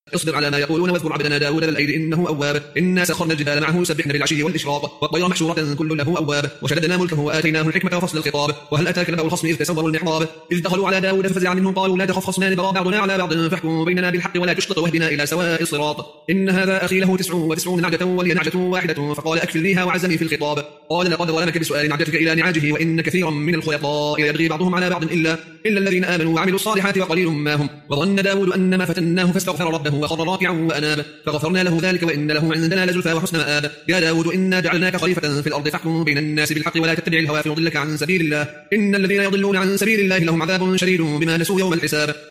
اصبر على ما يقولون واذكر عبدنا داود ذا الأيد إنه أواب إنا سخرنا الجبال معه يسبحن بالعشي والإشراق والطير محشورة كل له أواب وشددنا ملكه وآتيناه الحكمة وفصل الخطاب وهل أتاك نبأ الخصم إذ تسوروا المحراب إذ دخلوا على داود ففزع منهم قالوا لا تخف خصمان بغى بعضنا على بعض فاحكم بيننا بالحق ولا تشطط واهدنا إلى سواء الصراط إن هذا أخي له 99 نعجة ولي نعجة واحدة فقال أكفلنيها وعزني في الخطاب قال لقد ظلمك بسؤال نعجتك إلى نعاجه وإن كثيرا من الخلطاء يبغي بعضهم على بعض إلا الذين آمنوا وعملوا الصالحات وقليل ما هم وظن داود أن ما فتناه فاستغفر ربه وخر راكعا وأناب فغفرنا له ذلك وإن له عندنا لزلفى وحسن مآب يا داود إنا جعلناك خليفة في الأرض فاحكم بين الناس بالحق ولا تتبع الهوى فيضلك عن سبيل الله إن الذين يضلون عن سبيل الله لهم عذاب شديد بما نسوا يوم الحساب